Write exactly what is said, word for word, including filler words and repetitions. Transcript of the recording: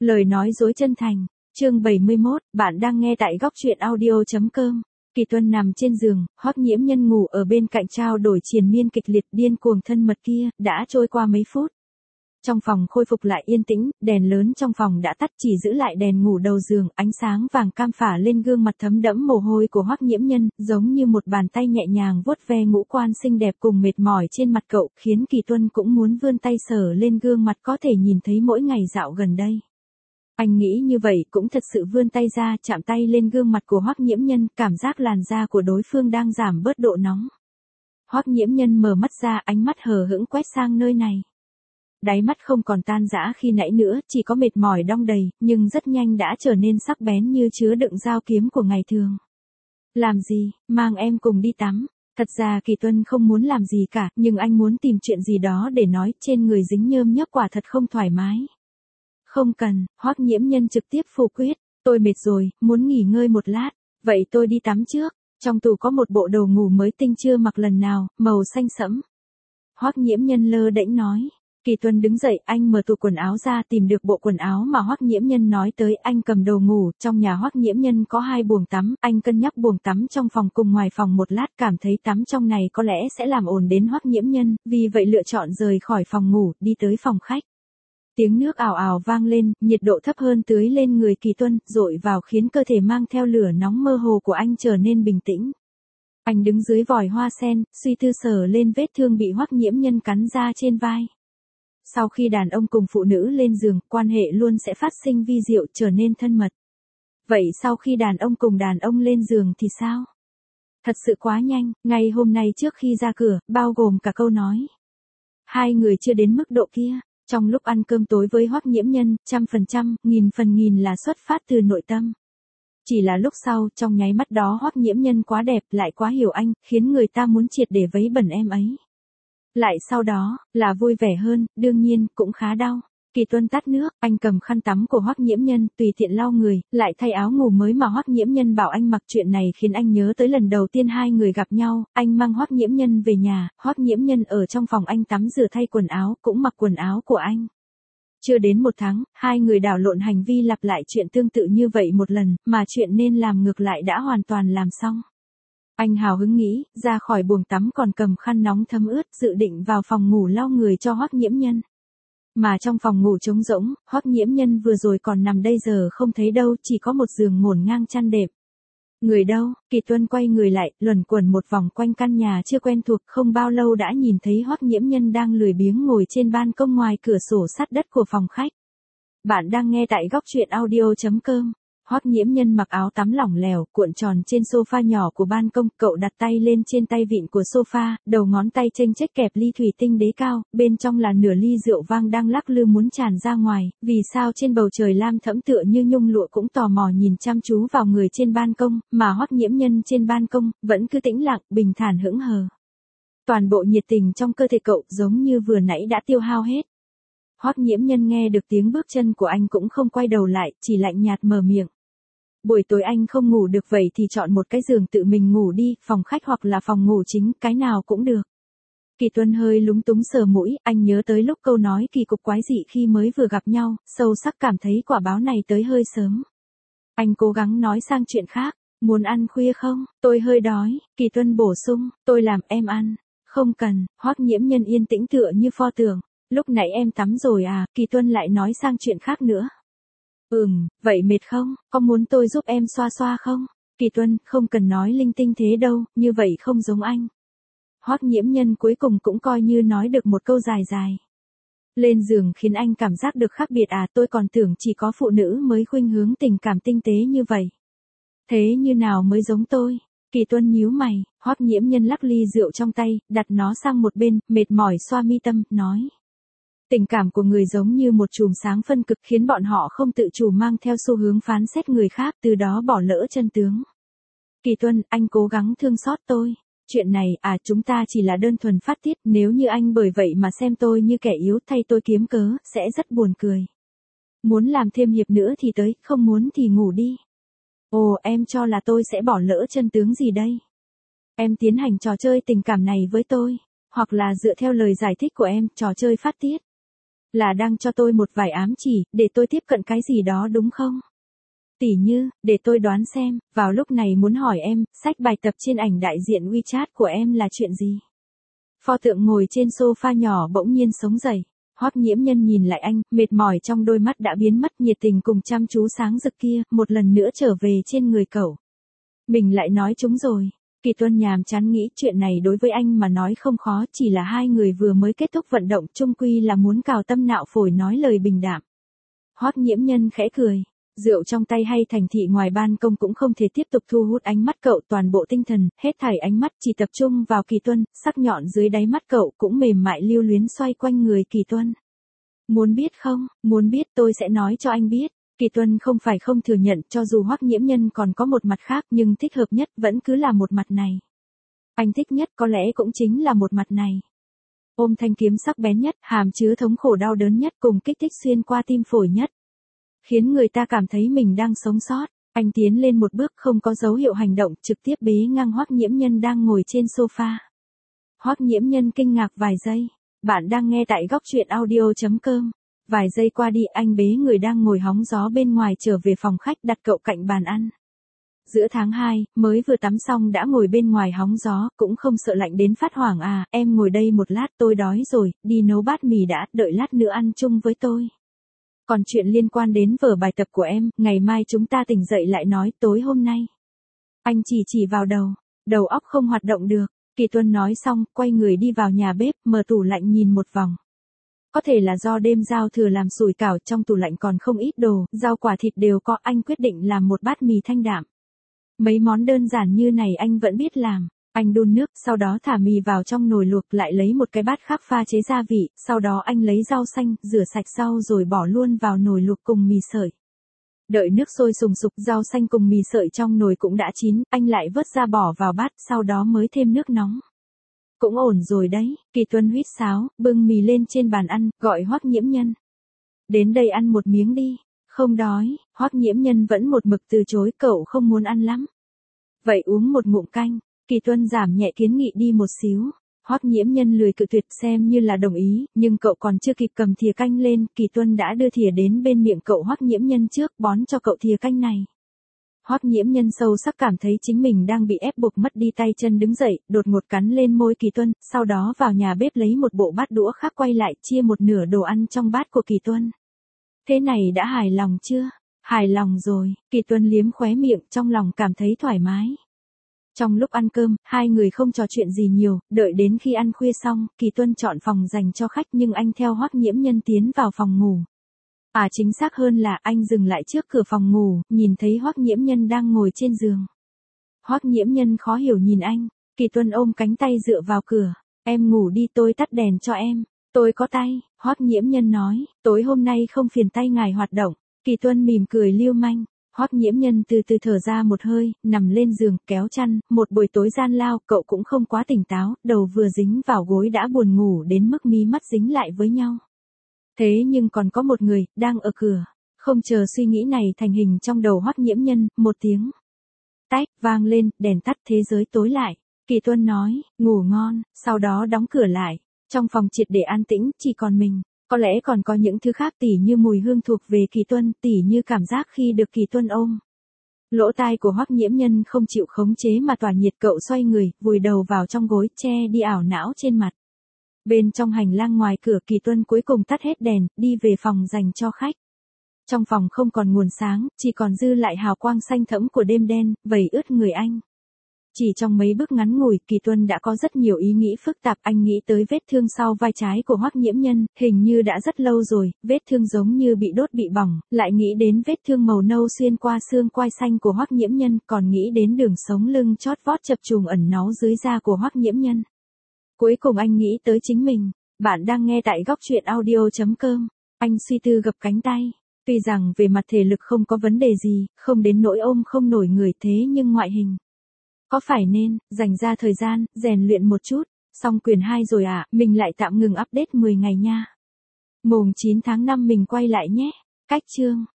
Lời nói dối chân thành, chương bảy mươi mốt, bạn đang nghe tại góc truyện audio.com. Kỳ Tuân nằm trên giường, Hoắc Nhiễm Nhân ngủ ở bên cạnh trao đổi triền miên kịch liệt điên cuồng thân mật kia, đã trôi qua mấy phút. Trong phòng khôi phục lại yên tĩnh, đèn lớn trong phòng đã tắt, chỉ giữ lại đèn ngủ đầu giường, ánh sáng vàng cam phả lên gương mặt thấm đẫm mồ hôi của Hoắc Nhiễm Nhân, giống như một bàn tay nhẹ nhàng vuốt ve ngũ quan xinh đẹp cùng mệt mỏi trên mặt cậu, khiến Kỳ Tuân cũng muốn vươn tay sờ lên gương mặt có thể nhìn thấy mỗi ngày dạo gần đây. Anh nghĩ như vậy cũng thật sự vươn tay ra, chạm tay lên gương mặt của Hoắc Nhiễm Nhân, cảm giác làn da của đối phương đang giảm bớt độ nóng. Hoắc Nhiễm Nhân mở mắt ra, ánh mắt hờ hững quét sang nơi này. Đáy mắt không còn tan rã khi nãy nữa, chỉ có mệt mỏi đong đầy, nhưng rất nhanh đã trở nên sắc bén như chứa đựng dao kiếm của ngày thường. Làm gì, mang em cùng đi tắm. Thật ra Kỳ Tuân không muốn làm gì cả, nhưng anh muốn tìm chuyện gì đó để nói, trên người dính nhơm nhớp quả thật không thoải mái. Không cần, Hoắc Nhiễm Nhân trực tiếp phủ quyết, tôi mệt rồi, muốn nghỉ ngơi một lát, vậy tôi đi tắm trước. Trong tủ có một bộ đồ ngủ mới tinh chưa mặc lần nào, màu xanh sẫm. Hoắc Nhiễm Nhân lơ đễnh nói. Kỳ Tuân đứng dậy, anh mở tủ quần áo ra tìm được bộ quần áo mà Hoắc Nhiễm Nhân nói tới, anh cầm đồ ngủ, trong nhà Hoắc Nhiễm Nhân có hai buồng tắm, anh cân nhắc buồng tắm trong phòng cùng ngoài phòng một lát, cảm thấy tắm trong này có lẽ sẽ làm ồn đến Hoắc Nhiễm Nhân, vì vậy lựa chọn rời khỏi phòng ngủ, đi tới phòng khách. Tiếng nước ào ào vang lên, nhiệt độ thấp hơn tưới lên người Kỳ Tuân, dội vào khiến cơ thể mang theo lửa nóng mơ hồ của anh trở nên bình tĩnh. Anh đứng dưới vòi hoa sen, suy tư sờ lên vết thương bị Hoắc Nhiễm Nhân cắn ra trên vai. Sau khi đàn ông cùng phụ nữ lên giường, quan hệ luôn sẽ phát sinh vi diệu, trở nên thân mật. Vậy sau khi đàn ông cùng đàn ông lên giường thì sao? Thật sự quá nhanh, ngay hôm nay trước khi ra cửa, bao gồm cả câu nói. Hai người chưa đến mức độ kia. Trong lúc ăn cơm tối với Hoắc Nhiễm Nhân, trăm phần trăm, nghìn phần nghìn là xuất phát từ nội tâm. Chỉ là lúc sau, trong nháy mắt đó Hoắc Nhiễm Nhân quá đẹp, lại quá hiểu anh, khiến người ta muốn triệt để vấy bẩn em ấy. Lại sau đó, là vui vẻ hơn, đương nhiên, cũng khá đau. Kỳ Tuân tắt nước, anh cầm khăn tắm của Hoắc Nhiễm Nhân, tùy tiện lau người, lại thay áo ngủ mới mà Hoắc Nhiễm Nhân bảo anh mặc. Chuyện này khiến anh nhớ tới lần đầu tiên hai người gặp nhau, anh mang Hoắc Nhiễm Nhân về nhà, Hoắc Nhiễm Nhân ở trong phòng anh tắm rửa thay quần áo, cũng mặc quần áo của anh. Chưa đến một tháng, hai người đảo lộn hành vi lặp lại chuyện tương tự như vậy một lần, mà chuyện nên làm ngược lại đã hoàn toàn làm xong. Anh hào hứng nghĩ, ra khỏi buồng tắm còn cầm khăn nóng thấm ướt, dự định vào phòng ngủ lau người cho Hoắc Nhiễm Nhân. Mà trong phòng ngủ trống rỗng, Hoắc Nhiễm Nhân vừa rồi còn nằm đây giờ không thấy đâu, chỉ có một giường ngổn ngang chăn đệm. Người đâu? Kỳ Tuân quay người lại, luẩn quẩn một vòng quanh căn nhà chưa quen thuộc, không bao lâu đã nhìn thấy Hoắc Nhiễm Nhân đang lười biếng ngồi trên ban công ngoài cửa sổ sát đất của phòng khách. Bạn đang nghe tại góc truyện audio.com. Hoắc Nhiễm Nhân mặc áo tắm lỏng lẻo, cuộn tròn trên sofa nhỏ của ban công, cậu đặt tay lên trên tay vịn của sofa, đầu ngón tay chênh chếch kẹp ly thủy tinh đế cao, bên trong là nửa ly rượu vang đang lắc lư muốn tràn ra ngoài, vì sao trên bầu trời lam thẫm tựa như nhung lụa cũng tò mò nhìn chăm chú vào người trên ban công, mà Hoắc Nhiễm Nhân trên ban công, vẫn cứ tĩnh lặng, bình thản hững hờ. Toàn bộ nhiệt tình trong cơ thể cậu giống như vừa nãy đã tiêu hao hết. Hoắc Nhiễm Nhân nghe được tiếng bước chân của anh cũng không quay đầu lại, chỉ lạnh nhạt mở miệng. Buổi tối anh không ngủ được vậy thì chọn một cái giường tự mình ngủ đi, phòng khách hoặc là phòng ngủ chính, cái nào cũng được. Kỳ Tuân hơi lúng túng sờ mũi, anh nhớ tới lúc câu nói kỳ cục quái dị khi mới vừa gặp nhau, sâu sắc cảm thấy quả báo này tới hơi sớm. Anh cố gắng nói sang chuyện khác, muốn ăn khuya không, tôi hơi đói, Kỳ Tuân bổ sung, tôi làm em ăn. Không cần, Hoắc Nhiễm Nhân yên tĩnh tựa như pho tượng. Lúc nãy em tắm rồi à, Kỳ Tuân lại nói sang chuyện khác nữa. Ừm, vậy mệt không, có muốn tôi giúp em xoa xoa không? Kỳ Tuân, không cần nói linh tinh thế đâu, như vậy không giống anh. Hoắc Nhiễm Nhân cuối cùng cũng coi như nói được một câu dài dài. Lên giường khiến anh cảm giác được khác biệt à, tôi còn tưởng chỉ có phụ nữ mới khuynh hướng tình cảm tinh tế như vậy. Thế như nào mới giống tôi? Kỳ Tuân nhíu mày, Hoắc Nhiễm Nhân lắc ly rượu trong tay, đặt nó sang một bên, mệt mỏi xoa mi tâm, nói. Tình cảm của người giống như một chùm sáng phân cực khiến bọn họ không tự chủ mang theo xu hướng phán xét người khác, từ đó bỏ lỡ chân tướng. Kỳ Tuân, anh cố gắng thương xót tôi. Chuyện này, à chúng ta chỉ là đơn thuần phát tiết, nếu như anh bởi vậy mà xem tôi như kẻ yếu thay tôi kiếm cớ, sẽ rất buồn cười. Muốn làm thêm hiệp nữa thì tới, không muốn thì ngủ đi. Ồ, em cho là tôi sẽ bỏ lỡ chân tướng gì đây? Em tiến hành trò chơi tình cảm này với tôi, hoặc là dựa theo lời giải thích của em, trò chơi phát tiết. Là đang cho tôi một vài ám chỉ, để tôi tiếp cận cái gì đó đúng không? Tỉ như, để tôi đoán xem, vào lúc này muốn hỏi em, sách bài tập trên ảnh đại diện WeChat của em là chuyện gì? Pho tượng ngồi trên sofa nhỏ bỗng nhiên sống dậy. Hoắc Nhiễm Nhân nhìn lại anh, mệt mỏi trong đôi mắt đã biến mất, nhiệt tình cùng chăm chú sáng rực kia, một lần nữa trở về trên người cậu. Mình lại nói chúng rồi. Kỳ Tuân nhàm chán nghĩ chuyện này đối với anh mà nói không khó, chỉ là hai người vừa mới kết thúc vận động, chung quy là muốn cào tâm nạo phổi nói lời bình đạm. Hoắc Nhiễm Nhân khẽ cười. Rượu trong tay hay thành thị ngoài ban công cũng không thể tiếp tục thu hút ánh mắt cậu, toàn bộ tinh thần, hết thảy ánh mắt chỉ tập trung vào Kỳ Tuân, sắc nhọn dưới đáy mắt cậu cũng mềm mại lưu luyến xoay quanh người Kỳ Tuân. Muốn biết không, muốn biết tôi sẽ nói cho anh biết. Kỳ Tuân không phải không thừa nhận, cho dù Hoắc Nhiễm Nhân còn có một mặt khác nhưng thích hợp nhất vẫn cứ là một mặt này. Anh thích nhất có lẽ cũng chính là một mặt này. Ôm thanh kiếm sắc bén nhất, hàm chứa thống khổ đau đớn nhất cùng kích thích xuyên qua tim phổi nhất. Khiến người ta cảm thấy mình đang sống sót. Anh tiến lên một bước không có dấu hiệu hành động, trực tiếp bế ngang Hoắc Nhiễm Nhân đang ngồi trên sofa. Hoắc Nhiễm Nhân kinh ngạc vài giây. Bạn đang nghe tại góc truyện audio chấm com. Vài giây qua đi anh bế người đang ngồi hóng gió bên ngoài trở về phòng khách đặt cậu cạnh bàn ăn. Giữa tháng hai, mới vừa tắm xong đã ngồi bên ngoài hóng gió, cũng không sợ lạnh đến phát hoảng à, em ngồi đây một lát tôi đói rồi, đi nấu bát mì đã, đợi lát nữa ăn chung với tôi. Còn chuyện liên quan đến vở bài tập của em, ngày mai chúng ta tỉnh dậy lại nói, tối hôm nay. Anh chỉ chỉ vào đầu, đầu óc không hoạt động được. Kỳ Tuân nói xong, quay người đi vào nhà bếp, mở tủ lạnh nhìn một vòng. Có thể là do đêm giao thừa làm sủi cảo, trong tủ lạnh còn không ít đồ, rau quả thịt đều có, anh quyết định làm một bát mì thanh đạm. Mấy món đơn giản như này anh vẫn biết làm. Anh đun nước, sau đó thả mì vào trong nồi luộc, lại lấy một cái bát khác pha chế gia vị, sau đó anh lấy rau xanh, rửa sạch rau rồi bỏ luôn vào nồi luộc cùng mì sợi. Đợi nước sôi sùng sục, rau xanh cùng mì sợi trong nồi cũng đã chín, anh lại vớt ra bỏ vào bát, sau đó mới thêm nước nóng. Cũng ổn rồi đấy, Kỳ Tuân huýt sáo, bưng mì lên trên bàn ăn, gọi Hoắc Nhiễm Nhân. Đến đây ăn một miếng đi. Không đói, Hoắc Nhiễm Nhân vẫn một mực từ chối, cậu không muốn ăn lắm. Vậy uống một ngụm canh. Kỳ Tuân giảm nhẹ kiến nghị đi một xíu. Hoắc Nhiễm Nhân lười cự tuyệt xem như là đồng ý, nhưng cậu còn chưa kịp cầm thìa canh lên, Kỳ Tuân đã đưa thìa đến bên miệng cậu Hoắc Nhiễm Nhân trước, bón cho cậu thìa canh này. Hoắc Nhiễm Nhân sâu sắc cảm thấy chính mình đang bị ép buộc mất đi tay chân đứng dậy, đột ngột cắn lên môi Kỳ Tuân, sau đó vào nhà bếp lấy một bộ bát đũa khác quay lại chia một nửa đồ ăn trong bát của Kỳ Tuân. Thế này đã hài lòng chưa? Hài lòng rồi, Kỳ Tuân liếm khóe miệng, trong lòng cảm thấy thoải mái. Trong lúc ăn cơm, hai người không trò chuyện gì nhiều, đợi đến khi ăn khuya xong, Kỳ Tuân chọn phòng dành cho khách nhưng anh theo Hoắc Nhiễm Nhân tiến vào phòng ngủ. À chính xác hơn là anh dừng lại trước cửa phòng ngủ, nhìn thấy Hoắc Nhiễm Nhân đang ngồi trên giường. Hoắc Nhiễm Nhân khó hiểu nhìn anh, Kỳ Tuân ôm cánh tay dựa vào cửa, em ngủ đi tôi tắt đèn cho em, tôi có tay, Hoắc Nhiễm Nhân nói, tối hôm nay không phiền tay ngài hoạt động, Kỳ Tuân mỉm cười lưu manh. Hoắc Nhiễm Nhân từ từ thở ra một hơi, nằm lên giường, kéo chăn, một buổi tối gian lao, cậu cũng không quá tỉnh táo, đầu vừa dính vào gối đã buồn ngủ đến mức mí mắt dính lại với nhau. Thế nhưng còn có một người, đang ở cửa. Không chờ suy nghĩ này thành hình trong đầu Hoắc Nhiễm Nhân, một tiếng tách vang lên, đèn tắt, thế giới tối lại. Kỳ Tuân nói, ngủ ngon, sau đó đóng cửa lại. Trong phòng triệt để an tĩnh, chỉ còn mình. Có lẽ còn có những thứ khác tỉ như mùi hương thuộc về Kỳ Tuân, tỉ như cảm giác khi được Kỳ Tuân ôm. Lỗ tai của Hoắc Nhiễm Nhân không chịu khống chế mà tỏa nhiệt, cậu xoay người, vùi đầu vào trong gối, che đi ảo não trên mặt. Bên trong hành lang ngoài cửa, Kỳ Tuân cuối cùng tắt hết đèn, đi về phòng dành cho khách. Trong phòng không còn nguồn sáng, chỉ còn dư lại hào quang xanh thẫm của đêm đen, vẩy ướt người anh. Chỉ trong mấy bước ngắn ngủi, Kỳ Tuân đã có rất nhiều ý nghĩ phức tạp, anh nghĩ tới vết thương sau vai trái của Hoắc Nhiễm Nhân, hình như đã rất lâu rồi, vết thương giống như bị đốt bị bỏng, lại nghĩ đến vết thương màu nâu xuyên qua xương quai xanh của Hoắc Nhiễm Nhân, còn nghĩ đến đường sống lưng chót vót chập trùng ẩn náu dưới da của Hoắc Nhiễm Nhân. Cuối cùng anh nghĩ tới chính mình. Bạn đang nghe tại góc truyện audio chấm com. Anh suy tư gập cánh tay. Tuy rằng về mặt thể lực không có vấn đề gì, không đến nỗi ôm không nổi người, thế nhưng ngoại hình. Có phải nên, dành ra thời gian, rèn luyện một chút. Xong quyển hai rồi à, mình lại tạm ngừng update mười ngày nha. Mùng chín tháng năm mình quay lại nhé. Cách chương.